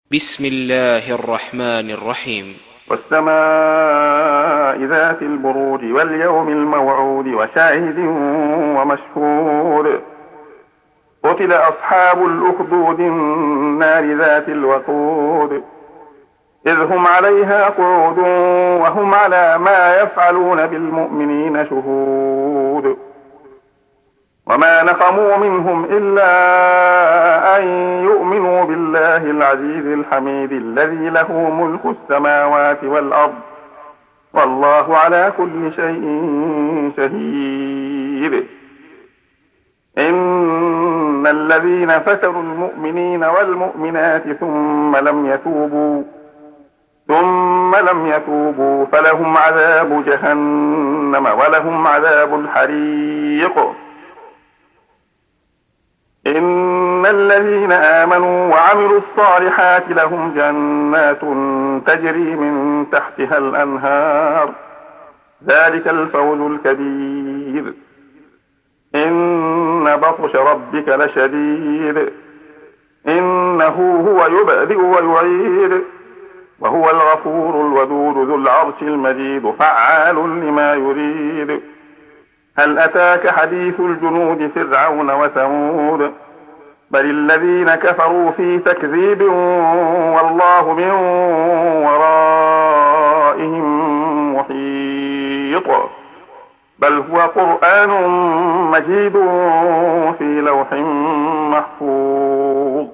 بسم الله الرحمن الرحيم. والسماء ذات البروج واليوم الموعود وشاهد ومشهود قتل أصحاب الأخدود النار ذات الوقود إذ هم عليها قعود وهم على ما يفعلون بالمؤمنين شهود وما نقموا منهم إلا أن يؤمنوا بالله العزيز الحميد الذي له ملك السماوات والأرض والله على كل شيء شهيد. إن الذين فتروا المؤمنين والمؤمنات ثم لم يتوبوا فلهم عذاب جهنم ولهم عذاب الحريق. إن الذين آمنوا وعملوا الصالحات لهم جنات تجري من تحتها الأنهار ذلك الفوز الكبير. إن بطش ربك لشديد إنه هو يبدئ ويعيد وهو الغفور الودود ذو العرش المجيد فعال لما يريد. هل أتاك حديث الجنود فرعون وثمود بل الذين كفروا في تكذيب والله من ورائهم محيط بل هو قرآن مجيد في لوح محفوظ.